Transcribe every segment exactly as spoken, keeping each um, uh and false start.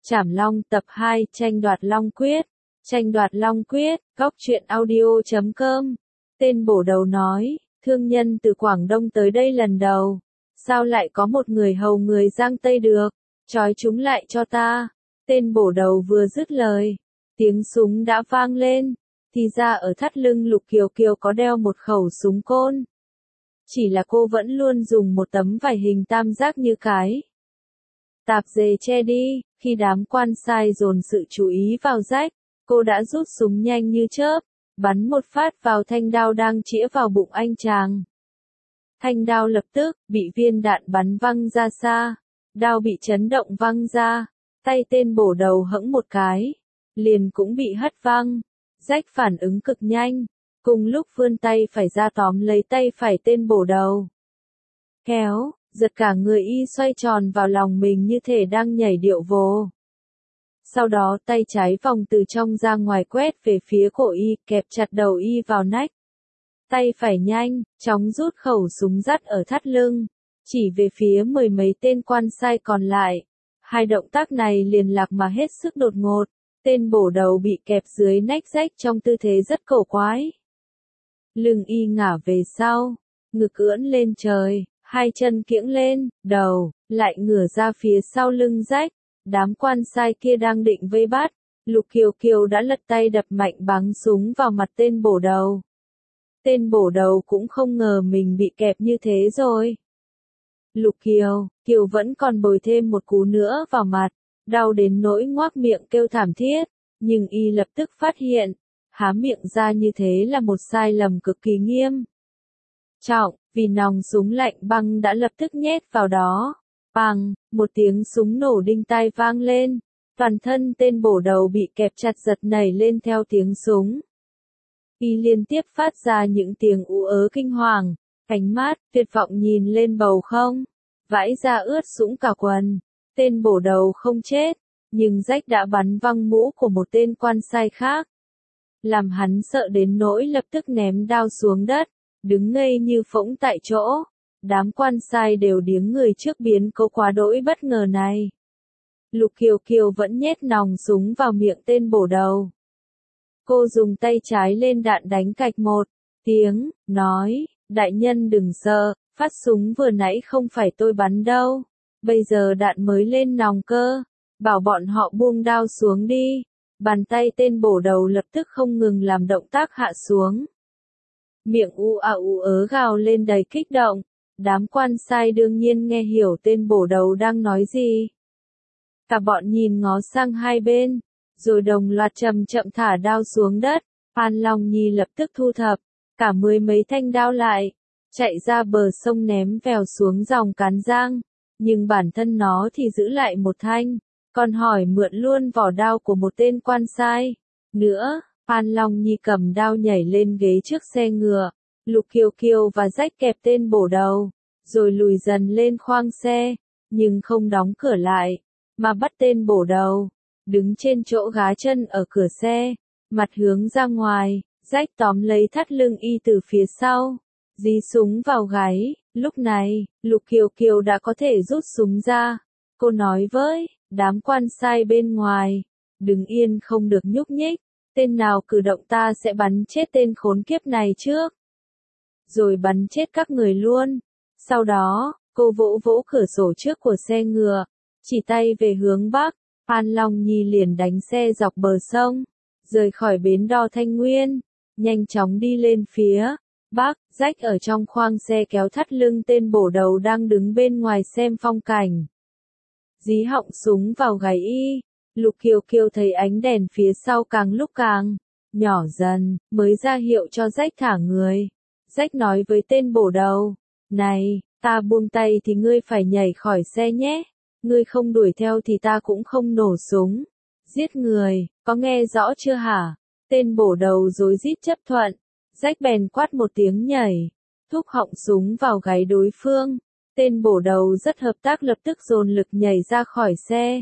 Trảm Long tập hai tranh đoạt Long Quyết. Tranh đoạt Long Quyết, góc truyện audio chấm com. Tên bổ đầu nói, thương nhân từ Quảng Đông tới đây lần đầu. Sao lại có một người hầu người Giang Tây được? Trói chúng lại cho ta. Tên bổ đầu vừa dứt lời. Tiếng súng đã vang lên. Thì ra ở thắt lưng Lục Kiều Kiều có đeo một khẩu súng côn. Chỉ là cô vẫn luôn dùng một tấm vải hình tam giác như cái tạp dề che đi. Khi đám quan sai dồn sự chú ý vào Rách, cô đã rút súng nhanh như chớp, bắn một phát vào thanh đao đang chĩa vào bụng anh chàng. Thanh đao lập tức bị viên đạn bắn văng ra xa, đao bị chấn động văng ra, tay tên bổ đầu hẫng một cái, liền cũng bị hất văng. Rách phản ứng cực nhanh, cùng lúc vươn tay phải ra tóm lấy tay phải tên bổ đầu. Kéo, giật cả người y xoay tròn vào lòng mình như thể đang nhảy điệu vồ. Sau đó tay trái vòng từ trong ra ngoài quét về phía cổ y, kẹp chặt đầu y vào nách. Tay phải nhanh, chóng rút khẩu súng dắt ở thắt lưng, chỉ về phía mười mấy tên quan sai còn lại. Hai động tác này liền lạc mà hết sức đột ngột, tên bổ đầu bị kẹp dưới nách Rách trong tư thế rất cổ quái. Lưng y ngả về sau, ngực ưỡn lên trời, hai chân kiễng lên, đầu lại ngửa ra phía sau lưng Rách. Đám quan sai kia đang định vây bắt, Lục Kiều Kiều đã lật tay đập mạnh bắn súng vào mặt tên bổ đầu. Tên bổ đầu cũng không ngờ mình bị kẹp như thế rồi. Lục Kiều Kiều vẫn còn bồi thêm một cú nữa vào mặt, đau đến nỗi ngoác miệng kêu thảm thiết, nhưng y lập tức phát hiện, há miệng ra như thế là một sai lầm cực kỳ nghiêm trọng, vì nòng súng lạnh băng đã lập tức nhét vào đó. Bang, một tiếng súng nổ đinh tai vang lên, toàn thân tên bổ đầu bị kẹp chặt giật nảy lên theo tiếng súng. Y liên tiếp phát ra những tiếng ú ớ kinh hoàng, ánh mắt tuyệt vọng nhìn lên bầu không, vãi ra ướt sũng cả quần. Tên bổ đầu không chết, nhưng Rách đã bắn văng mũ của một tên quan sai khác, làm hắn sợ đến nỗi lập tức ném đao xuống đất, đứng ngây như phỗng tại chỗ. Đám quan sai đều điếng người trước biến cố quá đỗi bất ngờ này. Lục Kiều Kiều vẫn nhét nòng súng vào miệng tên bổ đầu. Cô dùng tay trái lên đạn đánh cạch một tiếng, nói, đại nhân đừng sợ, phát súng vừa nãy không phải tôi bắn đâu. Bây giờ đạn mới lên nòng cơ, bảo bọn họ buông đao xuống đi. Bàn tay tên bổ đầu lập tức không ngừng làm động tác hạ xuống. Miệng u à u ớ gào lên đầy kích động. Đám quan sai đương nhiên nghe hiểu tên bổ đầu đang nói gì. Cả bọn nhìn ngó sang hai bên, rồi đồng loạt chậm chậm thả đao xuống đất. Phan Long Nhi lập tức thu thập cả mười mấy thanh đao lại, chạy ra bờ sông ném vèo xuống dòng Cán Giang, nhưng bản thân nó thì giữ lại một thanh, còn hỏi mượn luôn vỏ đao của một tên quan sai. Nữa, Phan Long Nhi cầm đao nhảy lên ghế trước xe ngựa. Lục Kiều Kiều và Rách kẹp tên bổ đầu, rồi lùi dần lên khoang xe, nhưng không đóng cửa lại, mà bắt tên bổ đầu, đứng trên chỗ gá chân ở cửa xe, mặt hướng ra ngoài. Rách tóm lấy thắt lưng y từ phía sau, dí súng vào gáy. Lúc này, Lục Kiều Kiều đã có thể rút súng ra. Cô nói với đám quan sai bên ngoài, đứng yên không được nhúc nhích, tên nào cử động ta sẽ bắn chết tên khốn kiếp này trước, rồi bắn chết các người luôn. Sau đó, cô vỗ vỗ cửa sổ trước của xe ngựa, chỉ tay về hướng bắc. Phan Long Nhi liền đánh xe dọc bờ sông, rời khỏi bến đò Thanh Nguyên, nhanh chóng đi lên phía bắc. Rách ở trong khoang xe kéo thắt lưng tên bổ đầu đang đứng bên ngoài xem phong cảnh, dí họng súng vào gáy y. Lục Kiều Kiều thấy ánh đèn phía sau càng lúc càng nhỏ dần, mới ra hiệu cho Rách thả người. Rách nói với tên bổ đầu, này, ta buông tay thì ngươi phải nhảy khỏi xe nhé, ngươi không đuổi theo thì ta cũng không nổ súng. Giết người, có nghe rõ chưa hả? Tên bổ đầu rối rít chấp thuận. Rách bèn quát một tiếng nhảy, thúc họng súng vào gáy đối phương. Tên bổ đầu rất hợp tác lập tức dồn lực nhảy ra khỏi xe.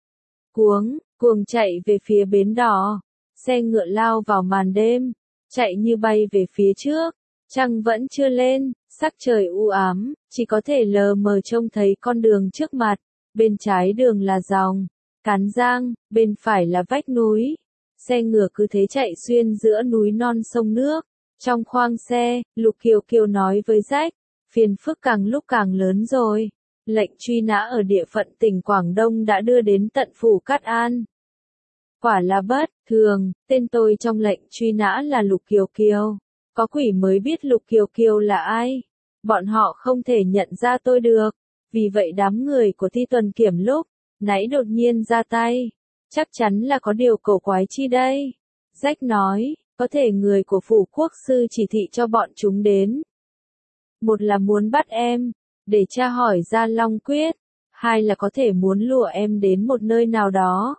Cuống, cuồng chạy về phía bến đò. Xe ngựa lao vào màn đêm, chạy như bay về phía trước. Trăng vẫn chưa lên, sắc trời u ám, chỉ có thể lờ mờ trông thấy con đường trước mặt. Bên trái đường là dòng Cán Giang, bên phải là vách núi. Xe ngựa cứ thế chạy xuyên giữa núi non sông nước. Trong khoang xe, Lục Kiều Kiều nói với Rách, phiền phức càng lúc càng lớn rồi. Lệnh truy nã ở địa phận tỉnh Quảng Đông đã đưa đến tận phủ Cát An. Quả là bất thường, tên tôi trong lệnh truy nã là Lục Kiều Kiều. Có quỷ mới biết Lục Kiều Kiều là ai. Bọn họ không thể nhận ra tôi được. Vì vậy đám người của Thi Tuần Kiểm lúc nãy đột nhiên ra tay. Chắc chắn là có điều cổ quái chi đây. Rách nói, có thể người của phủ quốc sư chỉ thị cho bọn chúng đến. Một là muốn bắt em, để tra hỏi ra Long Quyết. Hai là có thể muốn lùa em đến một nơi nào đó.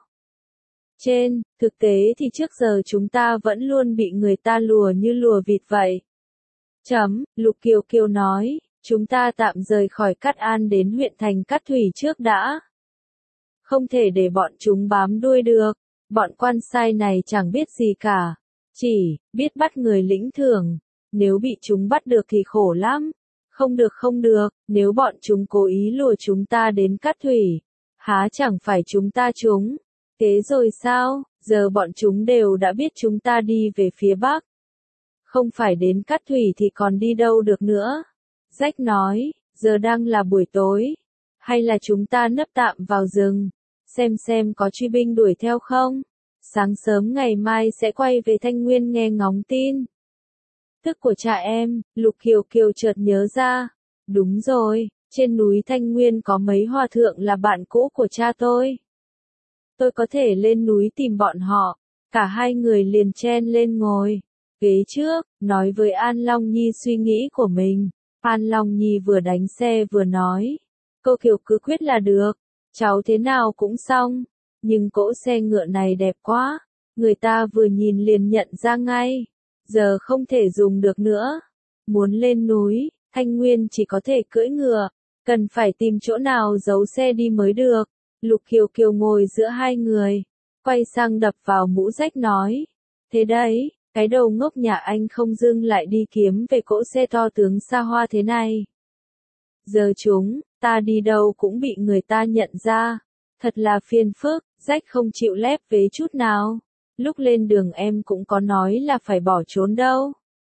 Trên, thực tế thì trước giờ chúng ta vẫn luôn bị người ta lùa như lùa vịt vậy. Chấm, Lục Kiều Kiều nói, chúng ta tạm rời khỏi Cát An đến huyện thành Cát Thủy trước đã. Không thể để bọn chúng bám đuôi được, bọn quan sai này chẳng biết gì cả, chỉ biết bắt người lĩnh thưởng, nếu bị chúng bắt được thì khổ lắm. Không được không được, nếu bọn chúng cố ý lùa chúng ta đến Cát Thủy, há chẳng phải chúng ta chúng. Thế rồi sao, giờ bọn chúng đều đã biết chúng ta đi về phía Bắc. Không phải đến Cát Thủy thì còn đi đâu được nữa. Rách nói, giờ đang là buổi tối. Hay là chúng ta nấp tạm vào rừng, xem xem có truy binh đuổi theo không. Sáng sớm ngày mai sẽ quay về Thanh Nguyên nghe ngóng tin tức của cha em. Lục Kiều Kiều chợt nhớ ra. Đúng rồi, trên núi Thanh Nguyên có mấy hòa thượng là bạn cũ của cha tôi. Tôi có thể lên núi tìm bọn họ. Cả hai người liền chen lên ngồi ghế trước, nói với An Long Nhi suy nghĩ của mình. An Long Nhi vừa đánh xe vừa nói, cô Kiều cứ quyết là được, cháu thế nào cũng xong. Nhưng cỗ xe ngựa này đẹp quá, người ta vừa nhìn liền nhận ra ngay. Giờ không thể dùng được nữa. Muốn lên núi, Thanh Nguyên chỉ có thể cưỡi ngựa, cần phải tìm chỗ nào giấu xe đi mới được. Lục Kiều Kiều ngồi giữa hai người, quay sang đập vào mũ Rách nói, thế đấy, cái đầu ngốc nhà anh không dưng lại đi kiếm về cỗ xe to tướng xa hoa thế này. Giờ chúng, ta đi đâu cũng bị người ta nhận ra, thật là phiền phức. Rách không chịu lép vế chút nào. Lúc lên đường em cũng có nói là phải bỏ trốn đâu.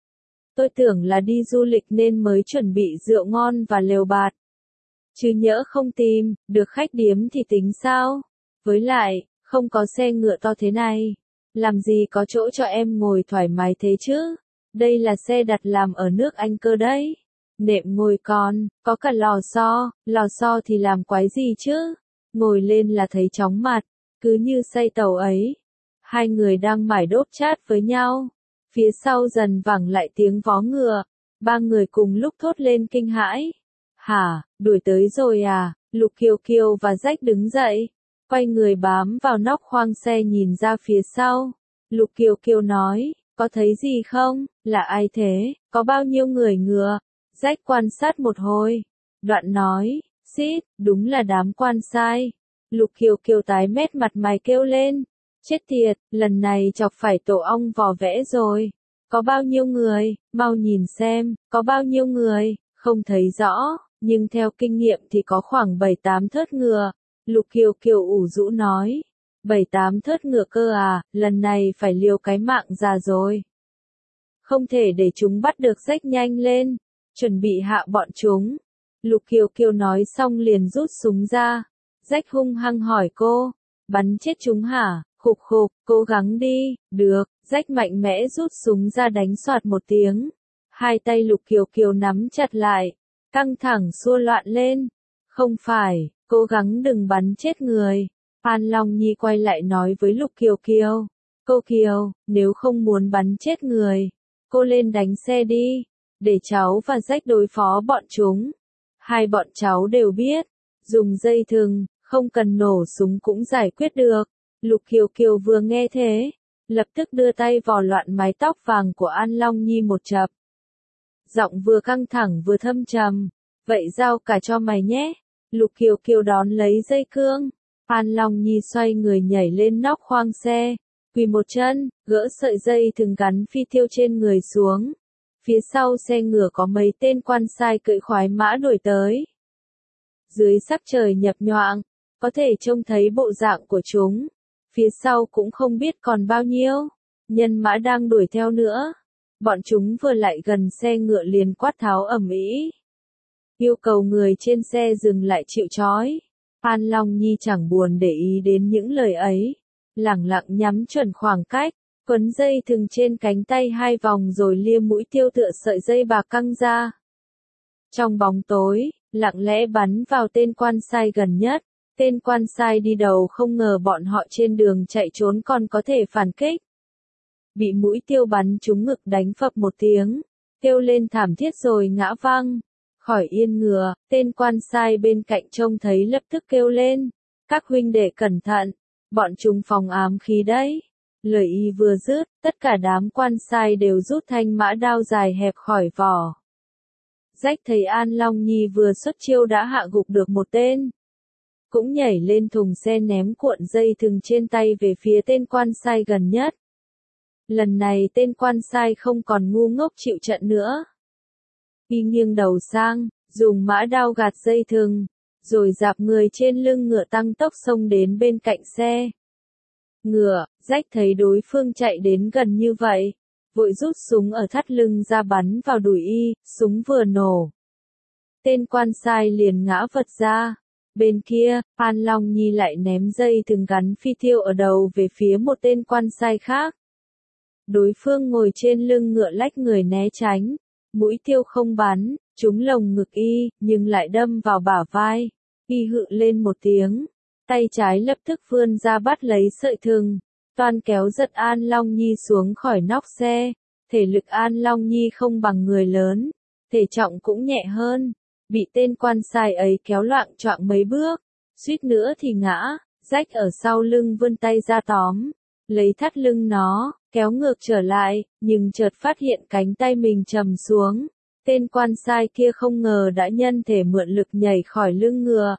Tôi tưởng là đi du lịch nên mới chuẩn bị rượu ngon và lều bạt. Chứ nhỡ không tìm được khách điếm thì tính sao? Với lại, không có xe ngựa to thế này, làm gì có chỗ cho em ngồi thoải mái thế chứ? Đây là xe đặt làm ở nước Anh cơ đấy. Nệm ngồi còn, có cả lò xo, lò xo thì làm quái gì chứ? Ngồi lên là thấy chóng mặt, cứ như say tàu ấy. Hai người đang mải đốp chat với nhau. Phía sau dần vẳng lại tiếng vó ngựa. Ba người cùng lúc thốt lên kinh hãi. Hả, đuổi tới rồi à? Lục Kiều Kiều và Rách đứng dậy, quay người bám vào nóc khoang xe nhìn ra phía sau. Lục Kiều Kiều nói, có thấy gì không? Là ai thế? Có bao nhiêu người ngựa? Rách quan sát một hồi. Đoạn nói, xít, đúng là đám quan sai. Lục Kiều Kiều tái mét mặt mày kêu lên. Chết tiệt, lần này chọc phải tổ ong vò vẽ rồi. Có bao nhiêu người? Mau nhìn xem, có bao nhiêu người? Không thấy rõ, nhưng theo kinh nghiệm thì có khoảng bảy tám thớt ngựa. Lục Kiều Kiều ủ rũ nói. bảy tám thớt ngựa cơ à, lần này phải liều cái mạng già rồi. Không thể để chúng bắt được. Rách nhanh lên, chuẩn bị hạ bọn chúng. Lục Kiều Kiều nói xong liền rút súng ra. Rách hung hăng hỏi cô, bắn chết chúng hả? Khục khục, cố gắng đi. Được. Rách mạnh mẽ rút súng ra đánh soạt một tiếng. Hai tay Lục Kiều Kiều nắm chặt lại, căng thẳng xua loạn lên. Không phải, cố gắng đừng bắn chết người. An Long Nhi quay lại nói với Lục Kiều Kiều. Cô Kiều, nếu không muốn bắn chết người, cô lên đánh xe đi, để cháu và Rách đối phó bọn chúng. Hai bọn cháu đều biết, dùng dây thừng, không cần nổ súng cũng giải quyết được. Lục Kiều Kiều vừa nghe thế, lập tức đưa tay vò loạn mái tóc vàng của An Long Nhi một chập. Giọng vừa căng thẳng vừa thâm trầm, vậy giao cả cho mày nhé. Lục Kiều Kiều đón lấy dây cương. An Long Nhi xoay người nhảy lên nóc khoang xe, quỳ một chân, gỡ sợi dây thừng gắn phi tiêu trên người xuống. Phía sau xe ngựa có mấy tên quan sai cưỡi khoái mã đuổi tới. Dưới sắc trời nhập nhoạng, có thể trông thấy bộ dạng của chúng. Phía sau cũng không biết còn bao nhiêu nhân mã đang đuổi theo nữa. Bọn chúng vừa lại gần xe ngựa liền quát tháo ầm ĩ, yêu cầu người trên xe dừng lại chịu trói. An Long Nhi chẳng buồn để ý đến những lời ấy, lẳng lặng nhắm chuẩn khoảng cách, quấn dây thừng trên cánh tay hai vòng rồi lia mũi tiêu tựa sợi dây bạc căng ra. Trong bóng tối, lặng lẽ bắn vào tên quan sai gần nhất. Tên quan sai đi đầu không ngờ bọn họ trên đường chạy trốn còn có thể phản kích. Bị mũi tiêu bắn trúng ngực đánh phập một tiếng, kêu lên thảm thiết rồi ngã văng. Khỏi yên ngựa, tên quan sai bên cạnh trông thấy lập tức kêu lên. Các huynh đệ cẩn thận, bọn chúng phóng ám khí đấy. Lời y vừa dứt, tất cả đám quan sai đều rút thanh mã đao dài hẹp khỏi vỏ. Rách thấy An Long Nhi vừa xuất chiêu đã hạ gục được một tên. Cũng nhảy lên thùng xe ném cuộn dây thừng trên tay về phía tên quan sai gần nhất. Lần này tên quan sai không còn ngu ngốc chịu trận nữa. Y nghiêng đầu sang, dùng mã đao gạt dây thừng, rồi dạp người trên lưng ngựa tăng tốc xông đến bên cạnh xe. Ngựa, rách thấy đối phương chạy đến gần như vậy, vội rút súng ở thắt lưng ra bắn vào đùi y, súng vừa nổ. Tên quan sai liền ngã vật ra. Bên kia, An Long Nhi lại ném dây thừng gắn phi tiêu ở đầu về phía một tên quan sai khác. Đối phương ngồi trên lưng ngựa lách người né tránh, mũi tiêu không bắn, trúng lồng ngực y, nhưng lại đâm vào bả vai. Y hự lên một tiếng, tay trái lập tức vươn ra bắt lấy sợi thừng, toan kéo giật An Long Nhi xuống khỏi nóc xe. Thể lực An Long Nhi không bằng người lớn, thể trọng cũng nhẹ hơn. Bị tên quan sai ấy kéo loạng choạng mấy bước, suýt nữa thì ngã. Rách ở sau lưng vươn tay ra tóm, lấy thắt lưng nó, kéo ngược trở lại, nhưng chợt phát hiện cánh tay mình trầm xuống. Tên quan sai kia không ngờ đã nhân thể mượn lực nhảy khỏi lưng ngựa.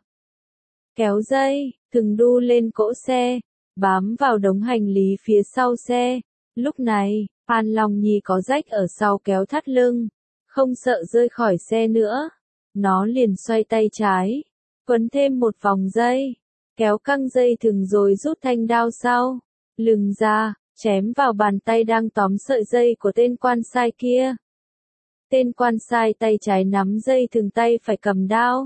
Kéo dây, thừng đu lên cỗ xe, bám vào đống hành lý phía sau xe. Lúc này, An Long Nhi có rách ở sau kéo thắt lưng, không sợ rơi khỏi xe nữa. Nó liền xoay tay trái, quấn thêm một vòng dây, kéo căng dây thừng rồi rút thanh đao sau lưng ra, chém vào bàn tay đang tóm sợi dây của tên quan sai kia. Tên quan sai tay trái nắm dây thừng tay phải cầm đao,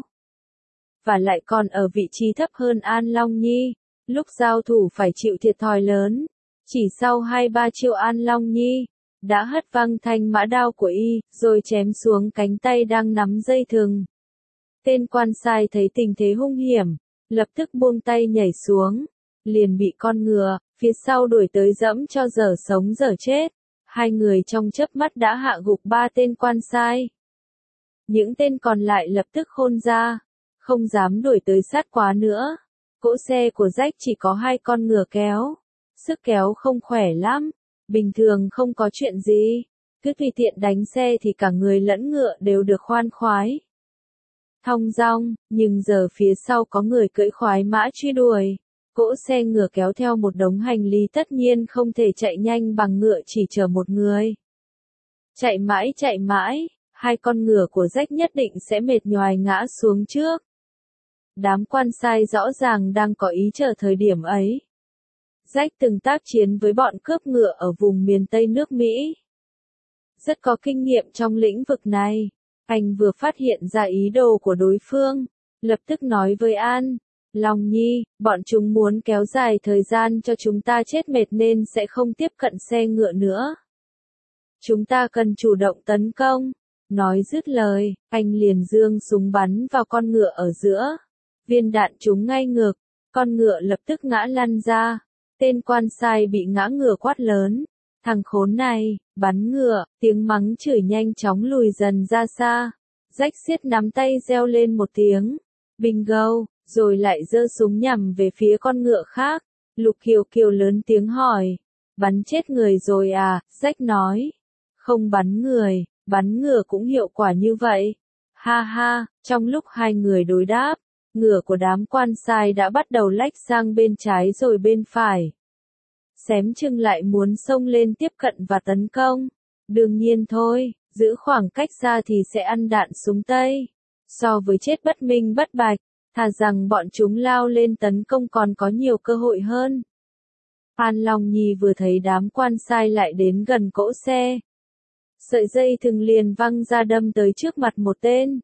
và lại còn ở vị trí thấp hơn An Long Nhi, lúc giao thủ phải chịu thiệt thòi lớn. Chỉ sau hai ba chiêu An Long Nhi đã hất văng thanh mã đao của y, rồi chém xuống cánh tay đang nắm dây thừng. Tên quan sai thấy tình thế hung hiểm, lập tức buông tay nhảy xuống, liền bị con ngựa phía sau đuổi tới dẫm cho dở sống dở chết. Hai người trong chớp mắt đã hạ gục ba tên quan sai. Những tên còn lại lập tức khôn ra, không dám đuổi tới sát quá nữa. Cỗ xe của rách chỉ có hai con ngựa kéo, sức kéo không khỏe lắm. Bình thường không có chuyện gì, cứ tùy tiện đánh xe thì cả người lẫn ngựa đều được khoan khoái, thong dong, nhưng giờ phía sau có người cưỡi khoái mã truy đuổi. Cỗ xe ngựa kéo theo một đống hành lý tất nhiên không thể chạy nhanh bằng ngựa chỉ chở một người. Chạy mãi chạy mãi, hai con ngựa của rách nhất định sẽ mệt nhoài ngã xuống trước. Đám quan sai rõ ràng đang có ý chờ thời điểm ấy. Rách từng tác chiến với bọn cướp ngựa ở vùng miền Tây nước Mỹ. Rất có kinh nghiệm trong lĩnh vực này. Anh vừa phát hiện ra ý đồ của đối phương, lập tức nói với An Long Nhi, bọn chúng muốn kéo dài thời gian cho chúng ta chết mệt nên sẽ không tiếp cận xe ngựa nữa. Chúng ta cần chủ động tấn công. Nói dứt lời, anh liền giương súng bắn vào con ngựa ở giữa. Viên đạn trúng ngay ngực, con ngựa lập tức ngã lăn ra. Tên quan sai bị ngã ngựa quát lớn. Thằng khốn này, bắn ngựa, tiếng mắng chửi nhanh chóng lùi dần ra xa. Rách siết nắm tay reo lên một tiếng. Bingo, rồi lại giơ súng nhằm về phía con ngựa khác. Lục Kiều Kiều lớn tiếng hỏi. Bắn chết người rồi à? Rách nói. Không bắn người, bắn ngựa cũng hiệu quả như vậy. Ha ha, trong lúc hai người đối đáp, ngựa của đám quan sai đã bắt đầu lách sang bên trái rồi bên phải. Xém chừng lại muốn xông lên tiếp cận và tấn công. Đương nhiên thôi, giữ khoảng cách xa thì sẽ ăn đạn súng Tây. So với chết bất minh bất bạch, thà rằng bọn chúng lao lên tấn công còn có nhiều cơ hội hơn. An Long Nhi vừa thấy đám quan sai lại đến gần cỗ xe. Sợi dây thừng liền văng ra đâm tới trước mặt một tên.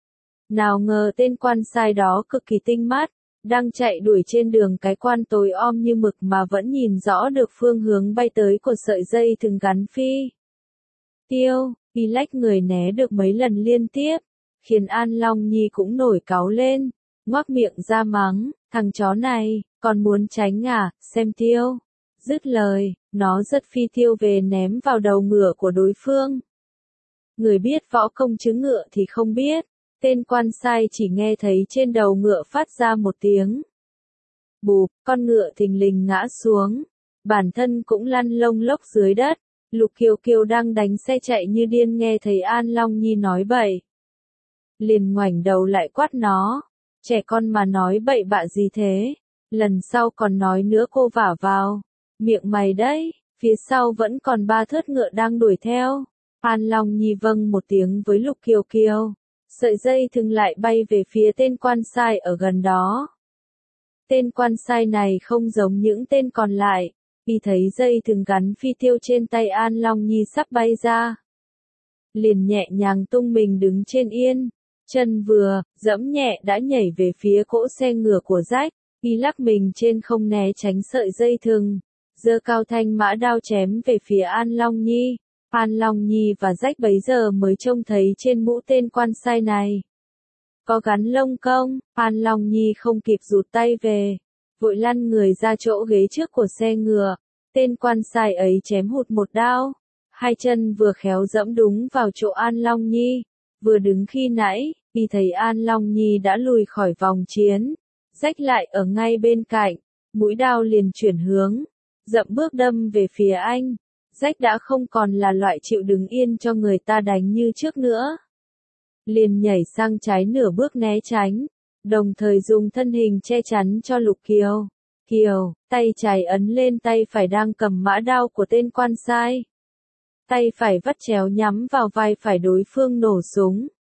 Nào ngờ tên quan sai đó cực kỳ tinh mắt, đang chạy đuổi trên đường cái quan tối om như mực mà vẫn nhìn rõ được phương hướng bay tới của sợi dây thừng gắn phi. Tiêu, y lách người né được mấy lần liên tiếp, khiến An Long Nhi cũng nổi cáu lên, ngoác miệng ra mắng, thằng chó này, còn muốn tránh à, xem tiêu. Dứt lời, nó giật phi tiêu về ném vào đầu ngựa của đối phương. Người biết võ công chứ ngựa thì không biết, tên quan sai chỉ nghe thấy trên đầu ngựa phát ra một tiếng bụp, con ngựa thình lình ngã xuống, bản thân cũng lăn lông lốc dưới đất. Lục Kiều Kiều đang đánh xe chạy như điên nghe thấy An Long Nhi nói bậy, liền ngoảnh đầu lại quát nó, trẻ con mà nói bậy bạ gì thế, lần sau còn nói nữa cô vả vào miệng mày đấy. Phía sau vẫn còn ba thớt ngựa đang đuổi theo. An Long Nhi vâng một tiếng với Lục Kiều Kiều, sợi dây thừng lại bay về phía tên quan sai ở gần đó. Tên quan sai này không giống những tên còn lại, khi thấy dây thừng gắn phi tiêu trên tay An Long Nhi sắp bay ra, liền nhẹ nhàng tung mình đứng trên yên, chân vừa giẫm nhẹ đã nhảy về phía cỗ xe ngựa của Rách, y lắc mình trên không né tránh sợi dây thừng, giơ cao thanh mã đao chém về phía An Long Nhi. An Long Nhi và Rách bấy giờ mới trông thấy trên mũ tên quan sai này có gắn lông công. An Long Nhi không kịp rụt tay về, vội lăn người ra chỗ ghế trước của xe ngựa. Tên quan sai ấy chém hụt một đao, hai chân vừa khéo dẫm đúng vào chỗ An Long Nhi. Vừa đứng khi nãy, khi thấy An Long Nhi đã lùi khỏi vòng chiến, Rách lại ở ngay bên cạnh, mũi đao liền chuyển hướng, dậm bước đâm về phía anh. Rách đã không còn là loại chịu đứng yên cho người ta đánh như trước nữa. Liền nhảy sang trái nửa bước né tránh, đồng thời dùng thân hình che chắn cho Lục Kiều Kiều, tay trái ấn lên tay phải đang cầm mã đao của tên quan sai. Tay phải vắt chéo nhắm vào vai phải đối phương nổ súng.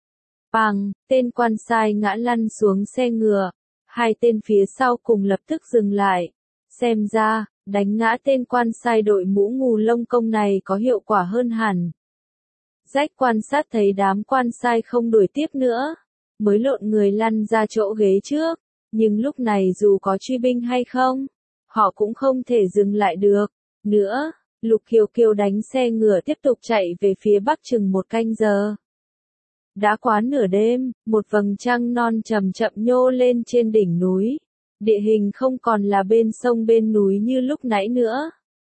Bang, tên quan sai ngã lăn xuống xe ngựa, hai tên phía sau cùng lập tức dừng lại. Xem ra, đánh ngã tên quan sai đội mũ ngù lông công này có hiệu quả hơn hẳn. Rách quan sát thấy đám quan sai không đuổi tiếp nữa, mới lộn người lăn ra chỗ ghế trước, nhưng lúc này dù có truy binh hay không, họ cũng không thể dừng lại được. Nữa, Lục Kiều Kiều đánh xe ngựa tiếp tục chạy về phía bắc chừng một canh giờ. Đã quá nửa đêm, một vầng trăng non chậm chậm nhô lên trên đỉnh núi. Địa hình không còn là bên sông bên núi như lúc nãy nữa.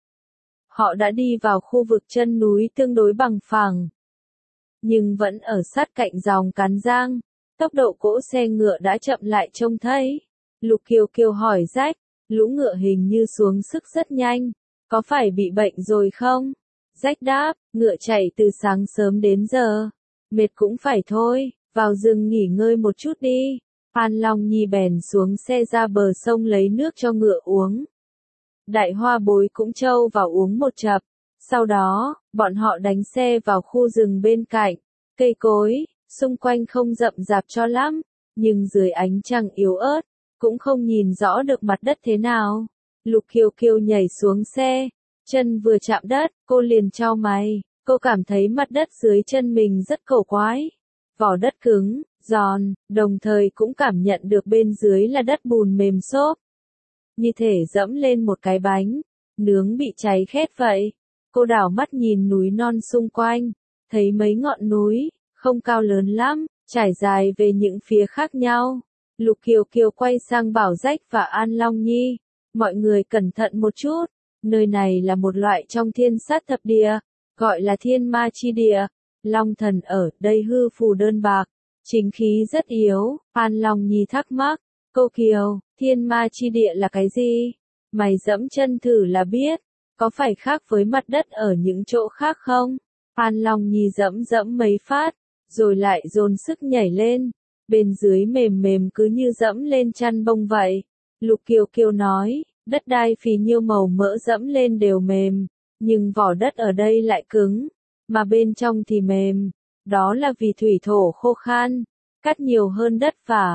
Họ đã đi vào khu vực chân núi tương đối bằng phẳng, nhưng vẫn ở sát cạnh dòng Cán Giang. Tốc độ cỗ xe ngựa đã chậm lại trông thấy. Lục Kiều Kiều hỏi Rách, lũ ngựa hình như xuống sức rất nhanh, có phải bị bệnh rồi không? Rách đáp, ngựa chạy từ sáng sớm đến giờ, mệt cũng phải thôi, vào rừng nghỉ ngơi một chút đi. An Long Nhi bèn xuống xe ra bờ sông lấy nước cho ngựa uống. Đại Hoa Bối cũng trâu vào uống một chập. Sau đó, bọn họ đánh xe vào khu rừng bên cạnh. Cây cối, xung quanh không rậm rạp cho lắm, nhưng dưới ánh trăng yếu ớt, cũng không nhìn rõ được mặt đất thế nào. Lục Kiều Kiều nhảy xuống xe, chân vừa chạm đất, cô liền chau mày. Cô cảm thấy mặt đất dưới chân mình rất cổ quái. Vỏ đất cứng, giòn, đồng thời cũng cảm nhận được bên dưới là đất bùn mềm xốp. Như thể dẫm lên một cái bánh, nướng bị cháy khét vậy. Cô đảo mắt nhìn núi non xung quanh, thấy mấy ngọn núi, không cao lớn lắm, trải dài về những phía khác nhau. Lục Kiều Kiều quay sang bảo Rách và An Long Nhi, mọi người cẩn thận một chút, nơi này là một loại trong thiên sát thập địa, gọi là thiên ma chi địa. Long thần ở đây hư phù đơn bạc, chính khí rất yếu. An Long Nhi thắc mắc, cô Kiều, thiên ma chi địa là cái gì? Mày dẫm chân thử là biết, có phải khác với mặt đất ở những chỗ khác không? An Long Nhi dẫm dẫm mấy phát, rồi lại dồn sức nhảy lên, bên dưới mềm mềm cứ như dẫm lên chăn bông vậy. Lục Kiều Kiều nói, đất đai phì nhiêu màu mỡ dẫm lên đều mềm, nhưng vỏ đất ở đây lại cứng, mà bên trong thì mềm, đó là vì thủy thổ khô khan, cát nhiều hơn đất phả.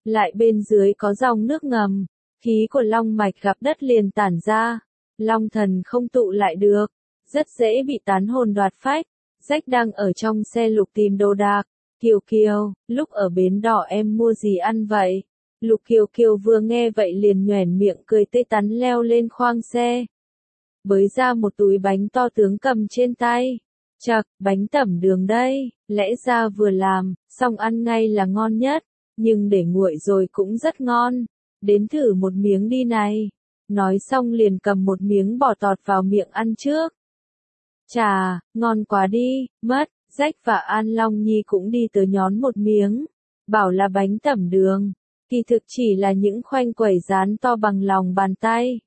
lại bên dưới có dòng nước ngầm, khí của long mạch gặp đất liền tản ra, long thần không tụ lại được, rất dễ bị tán hồn đoạt phách. Rách đang ở trong xe Lục tìm đồ đạc, Kiều Kiều, lúc ở bến đỏ em mua gì ăn vậy? Lục Kiều Kiều vừa nghe vậy liền nhoẻn miệng cười tươi tắn leo lên khoang xe. Bới ra một túi bánh to tướng cầm trên tay. Chậc, bánh tẩm đường đây, lẽ ra vừa làm, xong ăn ngay là ngon nhất, nhưng để nguội rồi cũng rất ngon. Đến thử một miếng đi này. Nói xong liền cầm một miếng bỏ tọt vào miệng ăn trước. Chà, ngon quá đi, mất, Rách và An Long Nhi cũng đi tới nhón một miếng. Bảo là bánh tẩm đường, kỳ thực chỉ là những khoanh quẩy rán to bằng lòng bàn tay.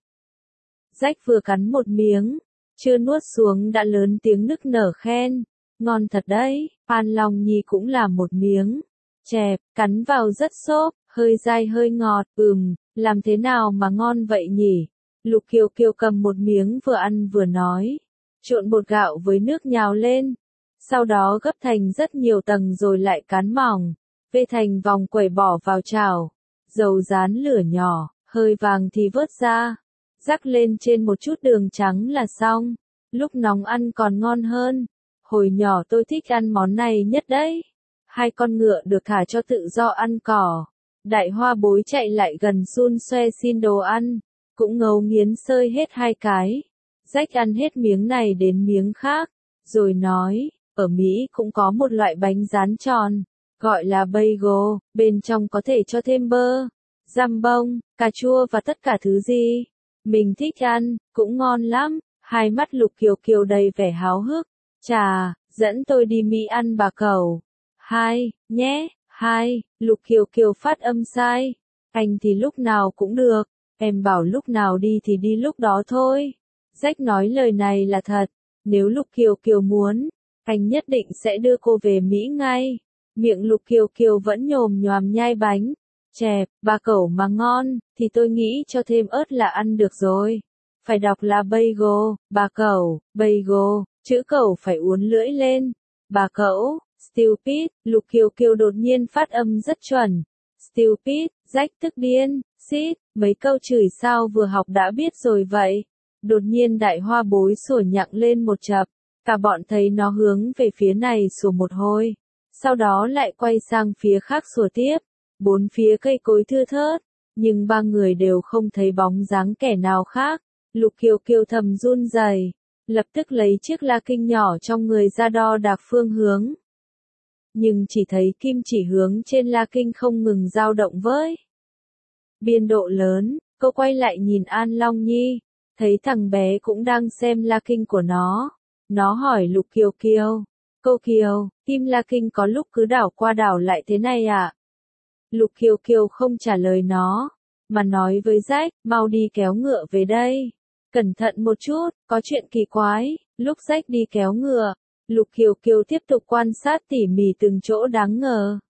Rách vừa cắn một miếng, chưa nuốt xuống đã lớn tiếng nức nở khen. Ngon thật đấy, An Long Nhi cũng làm một miếng. Chẹp, cắn vào rất xốp, hơi dai hơi ngọt, ừm, làm thế nào mà ngon vậy nhỉ? Lục Kiều Kiều cầm một miếng vừa ăn vừa nói. Trộn bột gạo với nước nhào lên. Sau đó gấp thành rất nhiều tầng rồi lại cán mỏng. Vê thành vòng quẩy bỏ vào chảo. Dầu rán lửa nhỏ, hơi vàng thì vớt ra. Rắc lên trên một chút đường trắng là xong. Lúc nóng ăn còn ngon hơn. Hồi nhỏ tôi thích ăn món này nhất đấy. Hai con ngựa được thả cho tự do ăn cỏ. Đại hoa bối chạy lại gần xun xoe xin đồ ăn. Cũng ngấu nghiến sơi hết hai cái. Rách ăn hết miếng này đến miếng khác. Rồi nói, ở Mỹ cũng có một loại bánh rán tròn. Gọi là bagel, bên trong có thể cho thêm bơ, giam bông, cà chua và tất cả thứ gì. Mình thích ăn, cũng ngon lắm. Hai mắt Lục Kiều Kiều đầy vẻ háo hức. Chà, dẫn tôi đi Mỹ ăn bà cẩu. Hai, nhé, hai, Lục Kiều Kiều phát âm sai. Anh thì lúc nào cũng được, em bảo lúc nào đi thì đi lúc đó thôi. Rách nói lời này là thật, nếu Lục Kiều Kiều muốn, anh nhất định sẽ đưa cô về Mỹ ngay. Miệng Lục Kiều Kiều vẫn nhồm nhoàm nhai bánh. Chẹp, bà cẩu mà ngon, thì tôi nghĩ cho thêm ớt là ăn được rồi. Phải đọc là bagel, bà cẩu, bagel, chữ cẩu phải uốn lưỡi lên. Bà cẩu, stupid, Lục Kiều Kiều đột nhiên phát âm rất chuẩn. Stupid, Rách tức điên, shit, mấy câu chửi sao vừa học đã biết rồi vậy. Đột nhiên đại hoa bối sủa nhặng lên một chập, cả bọn thấy nó hướng về phía này sủa một hồi, sau đó lại quay sang phía khác sủa tiếp, bốn phía cây cối thưa thớt, nhưng ba người đều không thấy bóng dáng kẻ nào khác. Lục Kiều Kiều thầm run rẩy, lập tức lấy chiếc la kinh nhỏ trong người ra đo đạc phương hướng. Nhưng chỉ thấy kim chỉ hướng trên la kinh không ngừng dao động với biên độ lớn, cô quay lại nhìn An Long Nhi. Thấy thằng bé cũng đang xem la kinh của nó. Nó hỏi Lục Kiều Kiều. Cô Kiều, kim la kinh có lúc cứ đảo qua đảo lại thế này à? Lục Kiều Kiều không trả lời nó, mà nói với Rách, mau đi kéo ngựa về đây. Cẩn thận một chút, có chuyện kỳ quái. Lúc Rách đi kéo ngựa, Lục Kiều Kiều tiếp tục quan sát tỉ mỉ từng chỗ đáng ngờ.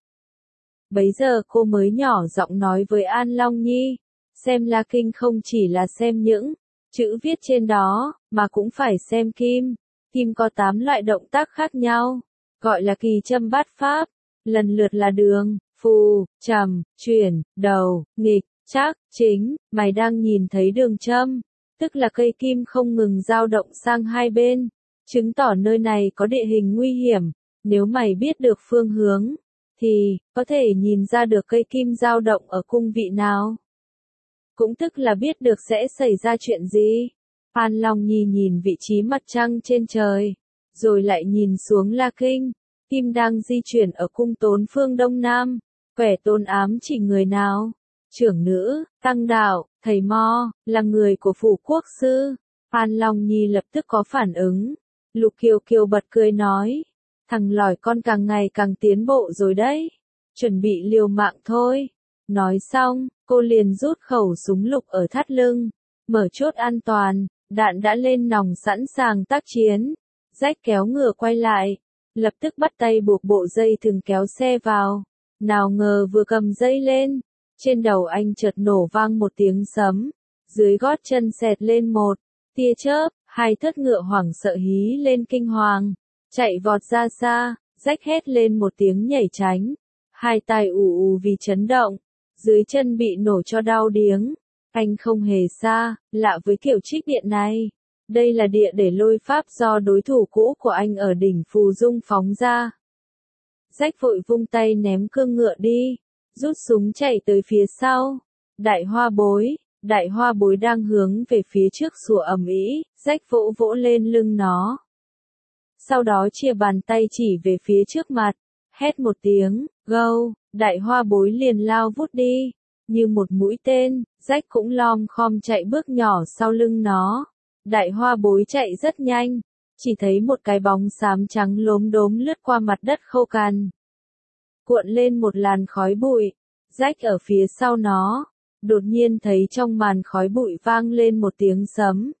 Bấy giờ cô mới nhỏ giọng nói với An Long Nhi. Xem la kinh không chỉ là xem những chữ viết trên đó, mà cũng phải xem kim. Kim có tám loại động tác khác nhau, gọi là kỳ châm bát pháp, lần lượt là đường, phù, trầm, chuyển, đầu, nghịch, trác, chính. Mày đang nhìn thấy đường châm, tức là cây kim không ngừng dao động sang hai bên, chứng tỏ nơi này có địa hình nguy hiểm. Nếu mày biết được phương hướng, thì có thể nhìn ra được cây kim dao động ở cung vị nào. Cũng tức là biết được sẽ xảy ra chuyện gì. An Long Nhi nhìn vị trí mặt trăng trên trời, rồi lại nhìn xuống la kinh. Kim đang di chuyển ở cung tốn phương Đông Nam. Quẻ tôn ám chỉ người nào? Trưởng nữ, tăng đạo, thầy mo, là người của phủ quốc sư. An Long Nhi lập tức có phản ứng. Lục Kiều Kiều bật cười nói. Thằng lỏi con càng ngày càng tiến bộ rồi đấy. Chuẩn bị liều mạng thôi. Nói xong, cô liền rút khẩu súng lục ở thắt lưng. Mở chốt an toàn, đạn đã lên nòng sẵn sàng tác chiến. Rách kéo ngựa quay lại, lập tức bắt tay buộc bộ dây thừng kéo xe vào. Nào ngờ vừa cầm dây lên, trên đầu anh chợt nổ vang một tiếng sấm. Dưới gót chân xẹt lên một tia chớp, hai thất ngựa hoảng sợ hí lên kinh hoàng, chạy vọt ra xa. Rách hét lên một tiếng nhảy tránh, hai tai ù ù vì chấn động. dưới chân bị nổ cho đau điếng. Anh không hề xa, lạ với kiểu trích điện này. Đây là địa để lôi pháp do đối thủ cũ của anh ở đỉnh Phù Dung phóng ra. Rách vội vung tay ném cương ngựa đi, rút súng chạy tới phía sau. Đại hoa bối, đại hoa bối đang hướng về phía trước sủa ầm ĩ, rách vỗ vỗ lên lưng nó. Sau đó chia bàn tay chỉ về phía trước mặt, hét một tiếng, gâu, đại hoa bối liền lao vút đi. Như một mũi tên, rách cũng lom khom chạy bước nhỏ sau lưng nó. Đại hoa bối chạy rất nhanh, chỉ thấy một cái bóng xám trắng lốm đốm lướt qua mặt đất khô cằn. Cuộn lên một làn khói bụi, rách ở phía sau nó, đột nhiên thấy trong màn khói bụi vang lên một tiếng sấm.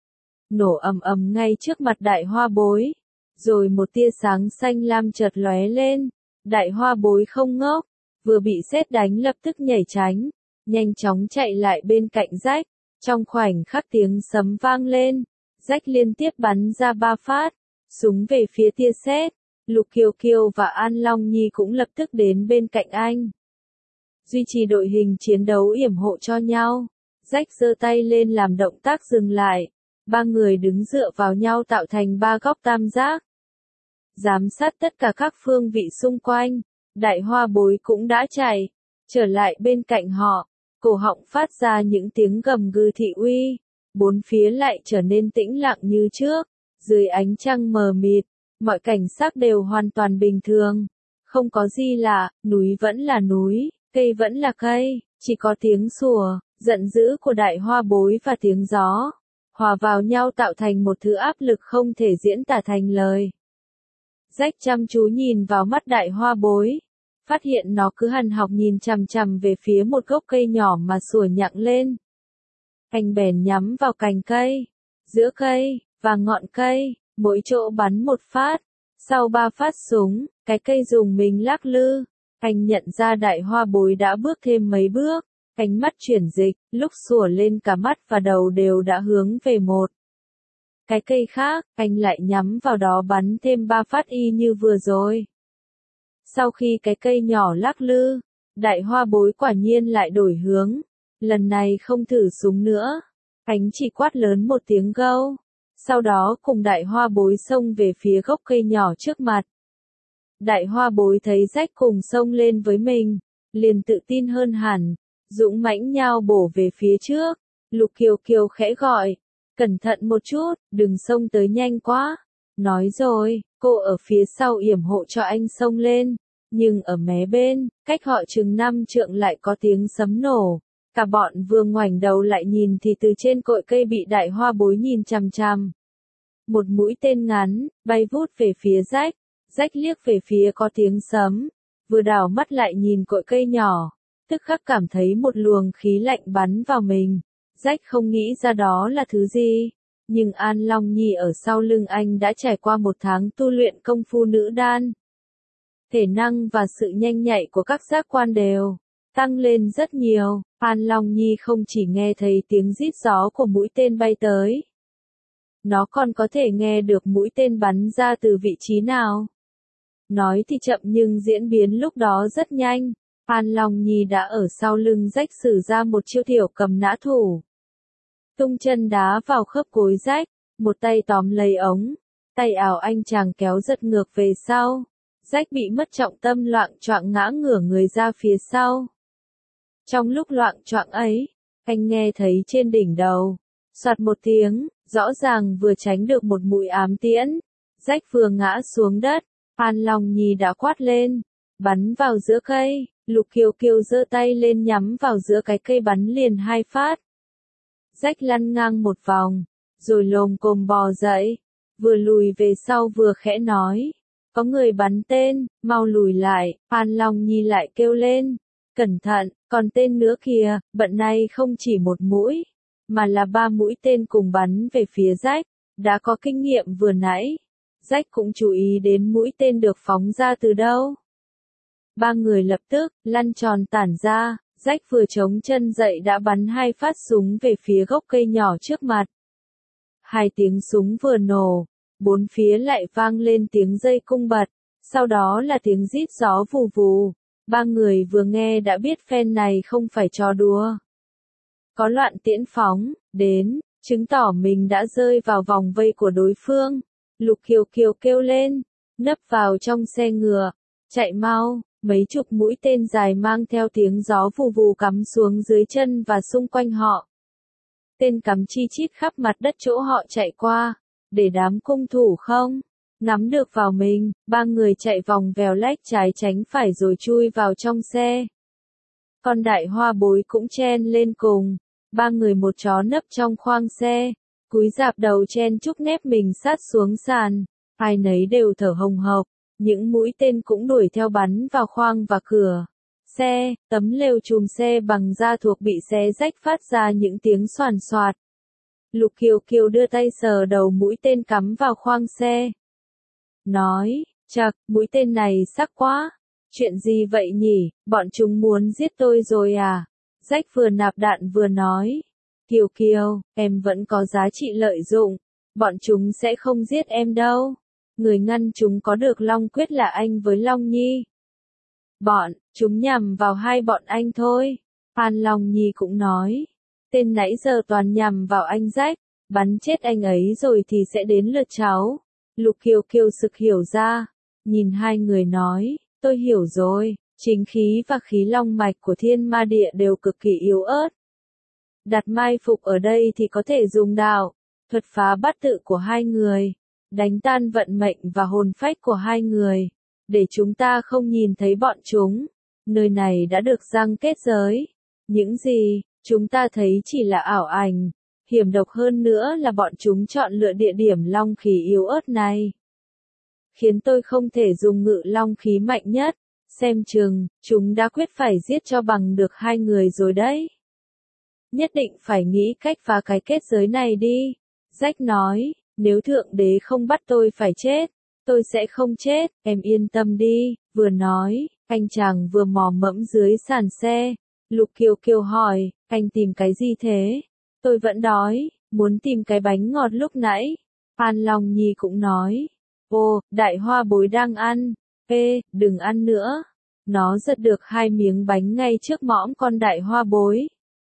Nổ ầm ầm ngay trước mặt đại hoa bối, rồi một tia sáng xanh lam chợt lóe lên. Đại hoa bối không ngốc, vừa bị sét đánh lập tức nhảy tránh, nhanh chóng chạy lại bên cạnh rách. Trong khoảnh khắc tiếng sấm vang lên, rách liên tiếp bắn ra ba phát, súng về phía tia sét. Lục Kiều Kiều và An Long Nhi cũng lập tức đến bên cạnh anh. Duy trì đội hình chiến đấu yểm hộ cho nhau. Rách giơ tay lên làm động tác dừng lại. Ba người đứng dựa vào nhau tạo thành ba góc tam giác. Giám sát tất cả các phương vị xung quanh. Đại hoa bối cũng đã chạy, trở lại bên cạnh họ. Cổ họng phát ra những tiếng gầm gừ thị uy. Bốn phía lại trở nên tĩnh lặng như trước. Dưới ánh trăng mờ mịt, mọi cảnh sắc đều hoàn toàn bình thường. Không có gì lạ, núi vẫn là núi, cây vẫn là cây, chỉ có tiếng sủa, giận dữ của đại hoa bối và tiếng gió, hòa vào nhau tạo thành một thứ áp lực không thể diễn tả thành lời. Rách chăm chú nhìn vào mắt đại hoa bối, phát hiện nó cứ hằn học nhìn chằm chằm về phía một gốc cây nhỏ mà sủa nhặng lên. Anh bèn nhắm vào cành cây, giữa cây, và ngọn cây, mỗi chỗ bắn một phát. Sau ba phát súng, cái cây dùng mình lắc lư. Anh nhận ra đại hoa bối đã bước thêm mấy bước, ánh mắt chuyển dịch, lúc sủa lên cả mắt và đầu đều đã hướng về một cái cây khác, anh lại nhắm vào đó bắn thêm ba phát y như vừa rồi. Sau khi cái cây nhỏ lắc lư, đại hoa bối quả nhiên lại đổi hướng, lần này không thử súng nữa, anh chỉ quát lớn một tiếng gâu, sau đó cùng đại hoa bối xông về phía gốc cây nhỏ trước mặt. Đại hoa bối thấy rách cùng xông lên với mình, liền tự tin hơn hẳn, dũng mãnh nhào bổ về phía trước. Lục Kiều Kiều khẽ gọi, cẩn thận một chút, đừng xông tới nhanh quá. Nói rồi, cô ở phía sau yểm hộ cho anh xông lên, nhưng ở mé bên, cách họ chừng năm trượng lại có tiếng sấm nổ. Cả bọn vừa ngoảnh đầu lại nhìn thì từ trên cội cây bị đại hoa bối nhìn chằm chằm. Một mũi tên ngắn, bay vút về phía rách. Rách liếc về phía có tiếng sấm, vừa đảo mắt lại nhìn cội cây nhỏ, tức khắc cảm thấy một luồng khí lạnh bắn vào mình. Rách không nghĩ ra đó là thứ gì, nhưng An Long Nhi ở sau lưng anh đã trải qua một tháng tu luyện công phu nữ đan. Thể năng và sự nhanh nhạy của các giác quan đều tăng lên rất nhiều. An Long Nhi không chỉ nghe thấy tiếng rít gió của mũi tên bay tới, nó còn có thể nghe được mũi tên bắn ra từ vị trí nào. Nói thì chậm nhưng diễn biến lúc đó rất nhanh. An Long Nhi đã ở sau lưng rách sử ra một chiêu thiểu cầm nã thủ. Tung chân đá vào khớp gối rách, một tay tóm lấy ống, tay áo anh chàng kéo giật ngược về sau. Rách bị mất trọng tâm loạng choạng ngã ngửa người ra phía sau. Trong lúc loạng choạng ấy, anh nghe thấy trên đỉnh đầu, soạt một tiếng, rõ ràng vừa tránh được một mũi ám tiễn. Rách vừa ngã xuống đất. An Long Nhi đã quát lên, bắn vào giữa cây. Lục Kiều Kiều giơ tay lên nhắm vào giữa cái cây bắn liền hai phát. Rách lăn ngang một vòng, rồi lồm cồm bò dậy, vừa lùi về sau vừa khẽ nói, có người bắn tên, mau lùi lại. An Long Nhi lại kêu lên, cẩn thận, còn tên nữa kìa. Bận này không chỉ một mũi, mà là ba mũi tên cùng bắn về phía rách. Đã có kinh nghiệm vừa nãy, rách cũng chú ý đến mũi tên được phóng ra từ đâu. Ba người lập tức lăn tròn tản ra, rách vừa chống chân dậy đã bắn hai phát súng về phía gốc cây nhỏ trước mặt. Hai tiếng súng vừa nổ, bốn phía lại vang lên tiếng dây cung bật, sau đó là tiếng rít gió vù vù. Ba người vừa nghe đã biết phen này không phải trò đùa. Có loạn tiễn phóng, đến, chứng tỏ mình đã rơi vào vòng vây của đối phương. Lục Kiều Kiều kêu lên, nấp vào trong xe ngựa, chạy mau, mấy chục mũi tên dài mang theo tiếng gió vù vù cắm xuống dưới chân và xung quanh họ. Tên cắm chi chít khắp mặt đất chỗ họ chạy qua, để đám cung thủ không ngắm được vào mình, ba người chạy vòng vèo lách trái tránh phải rồi chui vào trong xe. Con Đại Hoa Bối cũng chen lên cùng, ba người một chó nấp trong khoang xe, cúi rạp đầu chen chúc nép mình sát xuống sàn, ai nấy đều thở hồng hộc, những mũi tên cũng đuổi theo bắn vào khoang và cửa xe, tấm lều chùm xe bằng da thuộc bị xé rách phát ra những tiếng xoàn xoạt. Lục Kiều Kiều đưa tay sờ đầu mũi tên cắm vào khoang xe. Nói, chậc, mũi tên này sắc quá. Chuyện gì vậy nhỉ, bọn chúng muốn giết tôi rồi à? Rách vừa nạp đạn vừa nói. Kiều Kiều, em vẫn có giá trị lợi dụng. Bọn chúng sẽ không giết em đâu. Người ngăn chúng có được Long Quyết là anh với Long Nhi. Bọn, chúng nhằm vào hai bọn anh thôi. Phan Long Nhi cũng nói. Tên nãy giờ toàn nhằm vào anh Rách. Bắn chết anh ấy rồi thì sẽ đến lượt cháu. Lục Kiều Kiều sực hiểu ra. Nhìn hai người nói, tôi hiểu rồi. Chính khí và khí long mạch của thiên ma địa đều cực kỳ yếu ớt. Đặt mai phục ở đây thì có thể dùng đạo, thuật phá bát tự của hai người, đánh tan vận mệnh và hồn phách của hai người, để chúng ta không nhìn thấy bọn chúng. Nơi này đã được răng kết giới. Những gì chúng ta thấy chỉ là ảo ảnh. Hiểm độc hơn nữa là bọn chúng chọn lựa địa điểm long khí yếu ớt này, khiến tôi không thể dùng ngự long khí mạnh nhất. Xem chừng, chúng đã quyết phải giết cho bằng được hai người rồi đấy. Nhất định phải nghĩ cách phá cái kết giới này đi. Rách nói, nếu Thượng Đế không bắt tôi phải chết, tôi sẽ không chết, em yên tâm đi. Vừa nói, anh chàng vừa mò mẫm dưới sàn xe. Lục Kiều Kiều hỏi, anh tìm cái gì thế? Tôi vẫn đói, muốn tìm cái bánh ngọt lúc nãy. Phan Long Nhi cũng nói, ô, Đại Hoa Bối đang ăn. Ê, đừng ăn nữa. Nó giật được hai miếng bánh ngay trước mõm con Đại Hoa Bối.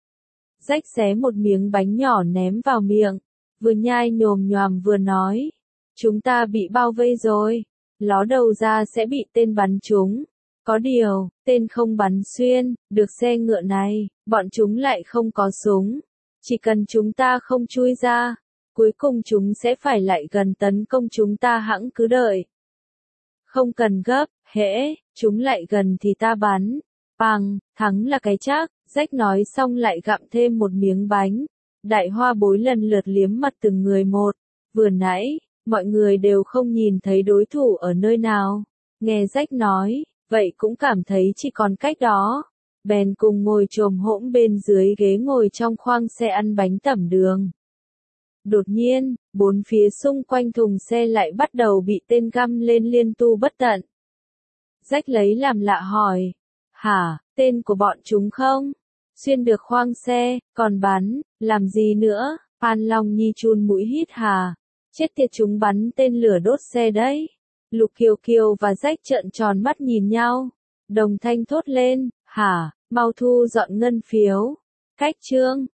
Rách xé một miếng bánh nhỏ ném vào miệng, vừa nhai nhồm nhoàm vừa nói. Chúng ta bị bao vây rồi, ló đầu ra sẽ bị tên bắn trúng. Có điều, tên không bắn xuyên, được xe ngựa này, bọn chúng lại không có súng. Chỉ cần chúng ta không chui ra, cuối cùng chúng sẽ phải lại gần tấn công chúng ta, hẵng cứ đợi. Không cần gấp, hễ, chúng lại gần thì ta bắn. Bằng, thắng là cái chắc. Rách nói xong lại gặm thêm một miếng bánh. Đại Hoa Bối lần lượt liếm mặt từng người một. Vừa nãy, mọi người đều không nhìn thấy đối thủ ở nơi nào. Nghe Rách nói, vậy cũng cảm thấy chỉ còn cách đó. Bèn cùng ngồi chồm hỗn bên dưới ghế ngồi trong khoang xe ăn bánh tẩm đường. Đột nhiên, bốn phía xung quanh thùng xe lại bắt đầu bị tên găm lên liên tu bất tận. Rách lấy làm lạ hỏi, hả, tên của bọn chúng không? Xuyên được khoang xe, còn bắn, làm gì nữa? Phan Long Nhi chun mũi hít hà. Chết tiệt, chúng bắn tên lửa đốt xe đấy. Lục Kiều Kiều và Rách trợn tròn mắt nhìn nhau. Đồng thanh thốt lên, hả, mau thu dọn ngân phiếu. Cách chương.